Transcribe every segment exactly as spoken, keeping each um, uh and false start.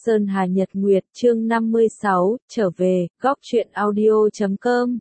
Sơn Hà Nhật Nguyệt chương năm mươi sáu, trở về, góc truyện audio chấm com.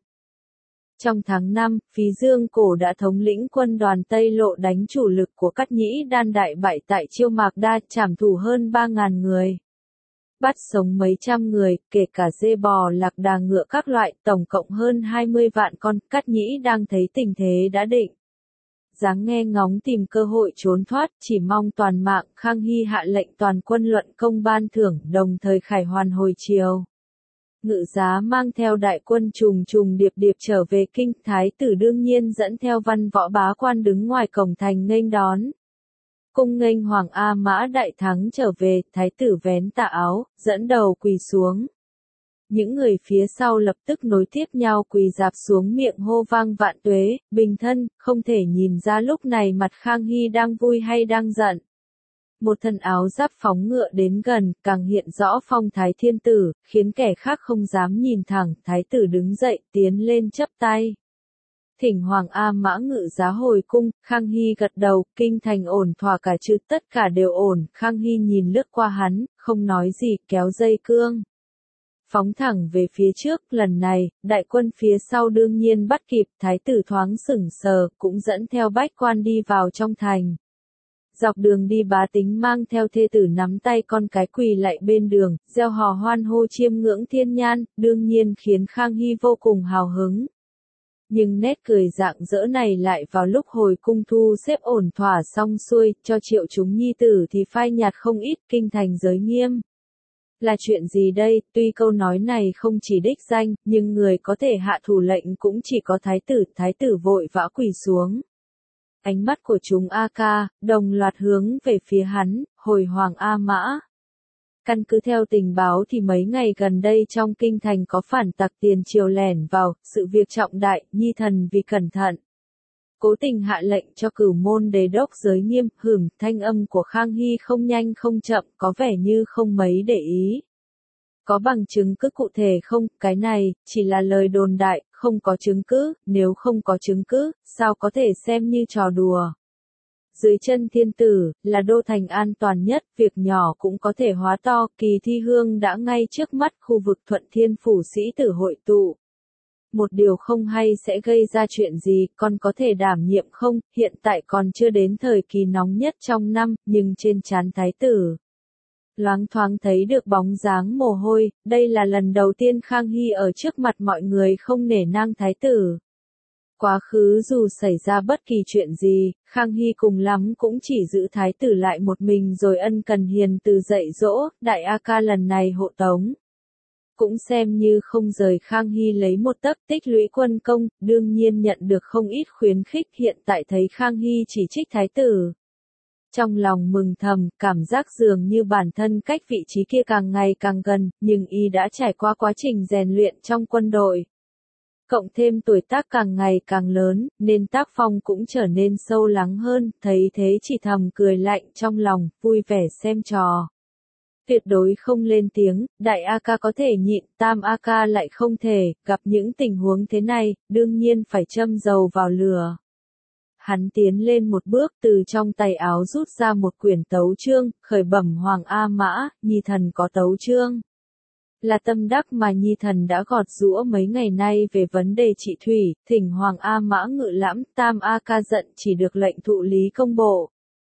Trong tháng năm, Phí Dương Cổ đã thống lĩnh quân đoàn Tây Lộ đánh chủ lực của Cát Nhĩ Đan đại bại tại Chiêu Mạc Đa, trảm thủ hơn ba ngàn người. Bắt sống mấy trăm người, kể cả dê bò lạc đà ngựa các loại, tổng cộng hơn hai mươi vạn con. Cát Nhĩ đang thấy tình thế đã định, dáng nghe ngóng tìm cơ hội trốn thoát, chỉ mong toàn mạng. Khang Hy hạ lệnh toàn quân luận công ban thưởng, đồng thời khải hoàn hồi triều. Ngự giá mang theo đại quân trùng trùng điệp điệp trở về kinh. Thái tử đương nhiên dẫn theo văn võ bá quan đứng ngoài cổng thành nghênh đón. Cung nghênh Hoàng A Mã đại thắng trở về, thái tử vén tà áo, dẫn đầu quỳ xuống. Những người phía sau lập tức nối tiếp nhau quỳ rạp xuống, miệng hô vang vạn tuế, bình thân. Không thể nhìn ra lúc này mặt Khang Hy đang vui hay đang giận. Một thân áo giáp phóng ngựa đến gần, càng hiện rõ phong thái thiên tử, khiến kẻ khác không dám nhìn thẳng. Thái tử đứng dậy, tiến lên chắp tay. Thỉnh Hoàng A Mã ngự giá hồi cung. Khang Hy gật đầu, kinh thành ổn thỏa cả chứ, tất cả đều ổn. Khang Hy nhìn lướt qua hắn, không nói gì, kéo dây cương. Phóng thẳng về phía trước. Lần này, đại quân phía sau đương nhiên bắt kịp. Thái tử thoáng sững sờ, cũng dẫn theo bách quan đi vào trong thành. Dọc đường đi bá tính mang theo thê tử nắm tay con cái quỳ lạy bên đường, reo hò hoan hô chiêm ngưỡng thiên nhan, đương nhiên khiến Khang Hy vô cùng hào hứng. Nhưng nét cười rạng rỡ này lại vào lúc hồi cung thu xếp ổn thỏa xong xuôi, cho triệu chúng nhi tử thì phai nhạt không ít. Kinh thành giới nghiêm. Là chuyện gì đây? Tuy câu nói này không chỉ đích danh, nhưng người có thể hạ thủ lệnh cũng chỉ có thái tử. Thái tử vội vã quỳ xuống. Ánh mắt của chúng A Ca, đồng loạt hướng về phía hắn, hồi Hoàng A Mã. Căn cứ theo tình báo thì mấy ngày gần đây trong kinh thành có phản tặc tiền triều lẻn vào, sự việc trọng đại. Nhi thần vì cẩn thận, cố tình hạ lệnh cho cửu môn đế đốc giới nghiêm. Hửm, thanh âm của Khang Hy không nhanh không chậm, có vẻ như không mấy để ý. Có bằng chứng cứ cụ thể không? Cái này, chỉ là lời đồn đại, không có chứng cứ. Nếu không có chứng cứ, sao có thể xem như trò đùa? Dưới chân thiên tử, là đô thành an toàn nhất, việc nhỏ cũng có thể hóa to. Kỳ thi hương đã ngay trước mắt, khu vực Thuận Thiên phủ sĩ tử hội tụ. Một điều không hay sẽ gây ra chuyện gì, con có thể đảm nhiệm không? Hiện tại còn chưa đến thời kỳ nóng nhất trong năm, nhưng trên trán thái tử loáng thoáng thấy được bóng dáng mồ hôi. Đây là lần đầu tiên Khang Hy ở trước mặt mọi người không nể nang thái tử. Quá khứ dù xảy ra bất kỳ chuyện gì, Khang Hy cùng lắm cũng chỉ giữ thái tử lại một mình rồi ân cần hiền từ dạy dỗ. Đại A Ca lần này hộ tống, cũng xem như không rời Khang Hy lấy một tấc, tích lũy quân công, đương nhiên nhận được không ít khuyến khích. Hiện tại thấy Khang Hy chỉ trích thái tử, trong lòng mừng thầm, cảm giác dường như bản thân cách vị trí kia càng ngày càng gần, nhưng y đã trải qua quá trình rèn luyện trong quân đội. Cộng thêm tuổi tác càng ngày càng lớn, nên tác phong cũng trở nên sâu lắng hơn. Thấy thế chỉ thầm cười lạnh trong lòng, vui vẻ xem trò. Tuyệt đối không lên tiếng. Đại A Ca có thể nhịn, Tam A Ca lại không thể. Gặp những tình huống thế này, đương nhiên phải châm dầu vào lửa. Hắn tiến lên một bước, từ trong tay áo rút ra một quyển tấu chương, khởi bẩm Hoàng A Mã, nhi thần có tấu chương. Là tâm đắc mà nhi thần đã gọt giũa mấy ngày nay về vấn đề trị thủy, thỉnh Hoàng A Mã ngự lãm. Tam A Ca giận chỉ được lệnh thụ lý công bộ,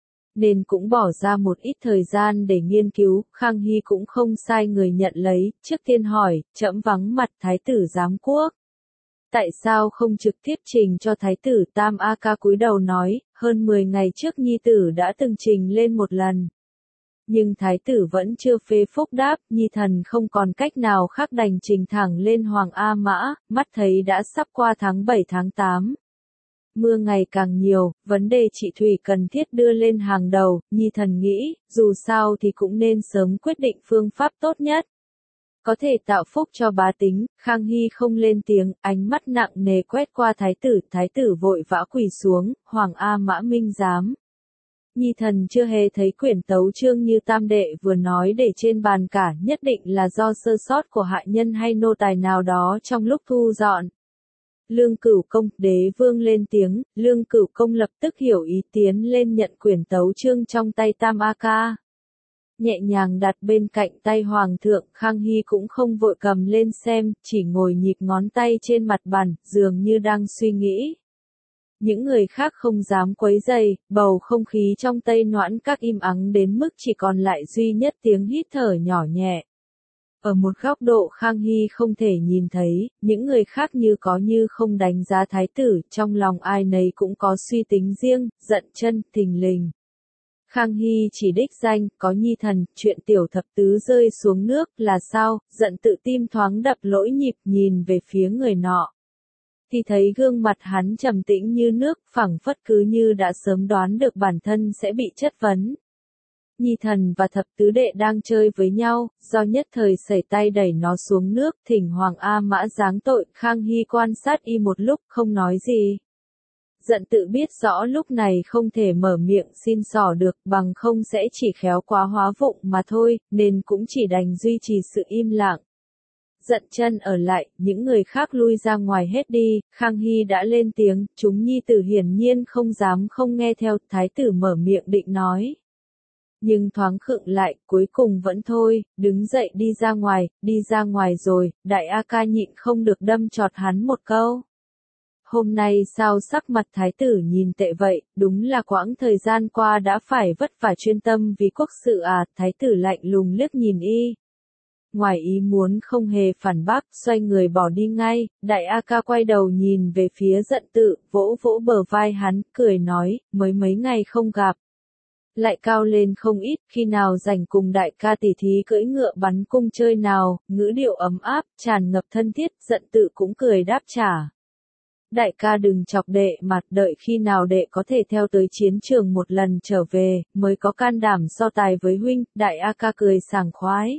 nên cũng bỏ ra một ít thời gian để nghiên cứu. Khang Hy cũng không sai người nhận lấy, trước tiên hỏi, trẫm vắng mặt thái tử giám quốc, tại sao không trực tiếp trình cho thái tử? Tam A Ca cúi đầu nói, hơn mười ngày trước nhi tử đã từng trình lên một lần. Nhưng thái tử vẫn chưa phê phúc đáp, nhi thần không còn cách nào khác đành trình thẳng lên Hoàng A Mã. Mắt thấy đã sắp qua tháng bảy tháng tám. Mưa ngày càng nhiều, vấn đề trị thủy cần thiết đưa lên hàng đầu. Nhi thần nghĩ, dù sao thì cũng nên sớm quyết định phương pháp tốt nhất, có thể tạo phúc cho bá tính. Khang Hy không lên tiếng, ánh mắt nặng nề quét qua thái tử. Thái tử vội vã quỳ xuống, Hoàng A Mã minh giám. Nhi thần chưa hề thấy quyển tấu chương như tam đệ vừa nói để trên bàn cả, nhất định là do sơ sót của hạ nhân hay nô tài nào đó trong lúc thu dọn. Lương Cửu Công, đế vương lên tiếng. Lương Cửu Công lập tức hiểu ý, tiến lên nhận quyển tấu chương trong tay Tam A Ca. nhẹ nhàng đặt bên cạnh tay hoàng thượng. Khang Hy cũng không vội cầm lên xem, chỉ ngồi nhịp ngón tay trên mặt bàn, dường như đang suy nghĩ. Những người khác không dám quấy rầy, bầu không khí trong Tây Noãn Các im ắng đến mức chỉ còn lại duy nhất tiếng hít thở nhỏ nhẹ. Ở một góc độ Khang Hy không thể nhìn thấy, những người khác như có như không đánh giá thái tử, trong lòng ai nấy cũng có suy tính riêng, giận chân, thình lình. Khang Hy chỉ đích danh, có nhi thần, chuyện tiểu thập tứ rơi xuống nước, là sao, giận tự tim thoáng đập lỗi nhịp nhìn về phía người nọ. Thì thấy gương mặt hắn trầm tĩnh như nước, phảng phất cứ như đã sớm đoán được bản thân sẽ bị chất vấn. Nhi thần và thập tứ đệ đang chơi với nhau, do nhất thời sẩy tay đẩy nó xuống nước, thỉnh Hoàng A Mã giáng tội. Khang Hy quan sát y một lúc, không nói gì. Giận tự biết rõ lúc này không thể mở miệng xin xỏ được, bằng không sẽ chỉ khéo quá hóa vụng mà thôi, nên cũng chỉ đành duy trì sự im lặng. Giận chân ở lại, những người khác lui ra ngoài hết đi. Khang Hy đã lên tiếng, chúng nhi tử hiển nhiên không dám không nghe theo. Thái tử mở miệng định nói, nhưng thoáng khựng lại, cuối cùng vẫn thôi, đứng dậy đi ra ngoài. Đi ra ngoài rồi, đại A Ca nhịn không được đâm chọt hắn một câu. Hôm nay sao sắc mặt thái tử nhìn tệ vậy, đúng là quãng thời gian qua đã phải vất vả chuyên tâm vì quốc sự à. Thái tử lạnh lùng liếc nhìn y. Ngoài ý muốn không hề phản bác, xoay người bỏ đi ngay. Đại A Ca quay đầu nhìn về phía giận tự, vỗ vỗ bờ vai hắn, cười nói, mới mấy ngày không gặp. Lại cao lên không ít, khi nào rảnh cùng đại ca tỉ thí cưỡi ngựa bắn cung chơi nào. Ngữ điệu ấm áp, tràn ngập thân thiết. Giận tự cũng cười đáp trả. Đại ca đừng chọc đệ mặt, đợi khi nào đệ có thể theo tới chiến trường một lần trở về, mới có can đảm so tài với huynh. Đại A Ca cười sảng khoái.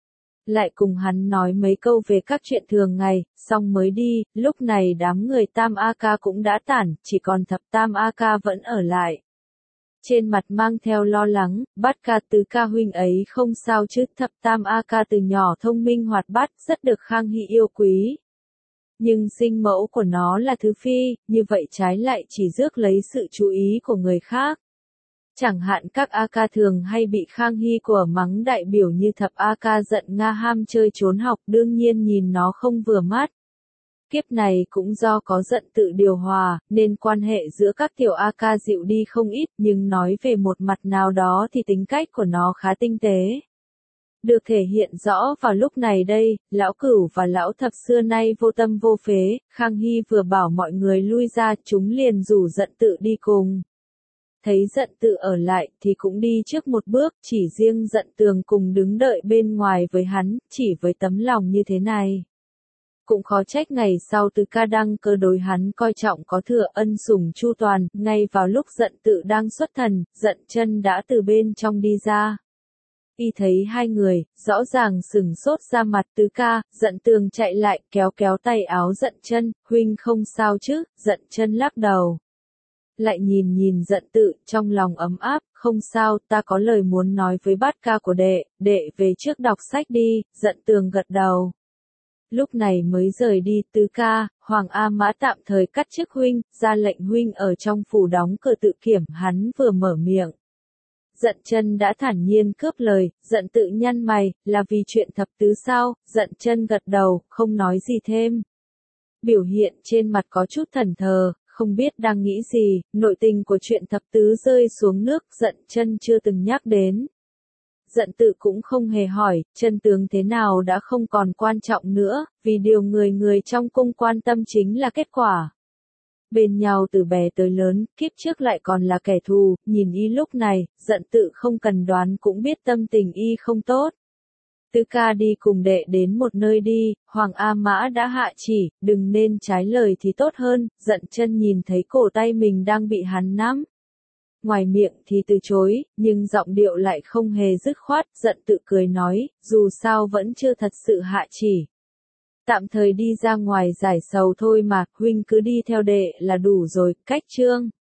Lại cùng hắn nói mấy câu về các chuyện thường ngày, xong mới đi. Lúc này đám người Tam A Ca cũng đã tản, chỉ còn thập Tam A Ca vẫn ở lại. Trên mặt mang theo lo lắng, Bát Ca Tứ Ca huynh ấy không sao chứ. Thập Tam A Ca từ nhỏ thông minh hoạt bát, rất được Khang Hy yêu quý. Nhưng sinh mẫu của nó là thứ phi, như vậy trái lại chỉ rước lấy sự chú ý của người khác. Chẳng hạn các A Ca thường hay bị Khang Hy của mắng đại biểu như thập A Ca giận Nga ham chơi trốn học, đương nhiên nhìn nó không vừa mắt. Kiếp này cũng do có giận tự điều hòa, nên quan hệ giữa các tiểu A Ca dịu đi không ít, nhưng nói về một mặt nào đó thì tính cách của nó khá tinh tế. Được thể hiện rõ vào lúc này đây, lão cửu và lão thập xưa nay vô tâm vô phế. Khang Hy vừa bảo mọi người lui ra, chúng liền rủ giận tự đi cùng. Thấy giận tự ở lại thì cũng đi trước một bước, chỉ riêng giận tường cùng đứng đợi bên ngoài với hắn, chỉ với tấm lòng như thế này. Cũng khó trách ngày sau Tứ Ca đăng cơ đối hắn coi trọng có thừa, ân sủng chu toàn. Ngay vào lúc giận tự đang xuất thần, giận chân đã từ bên trong đi ra. Y thấy hai người, rõ ràng sừng sốt ra mặt. Tứ Ca, giận tường chạy lại, kéo kéo tay áo giận chân, huynh không sao chứ. Giận chân lắc đầu. Lại nhìn nhìn giận tự, trong lòng ấm áp, không sao, ta có lời muốn nói với Bát Ca của đệ. Đệ về trước đọc sách đi. Giận tường gật đầu. Lúc này mới rời đi. Tứ Ca, Hoàng A Mã tạm thời cắt chức huynh, ra lệnh huynh ở trong phủ đóng cửa tự kiểm. Hắn vừa mở miệng, giận chân đã thản nhiên cướp lời. Giận tự nhăn mày, là vì chuyện thập tứ sao? Giận chân gật đầu, không nói gì thêm. Biểu hiện trên mặt có chút thẫn thờ, không biết đang nghĩ gì. Nội tình của chuyện thập tứ rơi xuống nước, giận chân chưa từng nhắc đến. Giận tự cũng không hề hỏi, chân tướng thế nào đã không còn quan trọng nữa, vì điều người người trong cung quan tâm chính là kết quả. Bên nhau từ bé tới lớn, kiếp trước lại còn là kẻ thù. Nhìn y lúc này, giận tự không cần đoán cũng biết tâm tình y không tốt. Tứ Ca đi cùng đệ đến một nơi đi. Hoàng A Mã đã hạ chỉ, đừng nên trái lời thì tốt hơn. Giận chân nhìn thấy cổ tay mình đang bị hắn nắm. Ngoài miệng thì từ chối, nhưng giọng điệu lại không hề dứt khoát. Giận tự cười nói, dù sao vẫn chưa thật sự hạ chỉ. Tạm thời đi ra ngoài giải sầu thôi mà, huynh cứ đi theo đệ là đủ rồi. Cách chương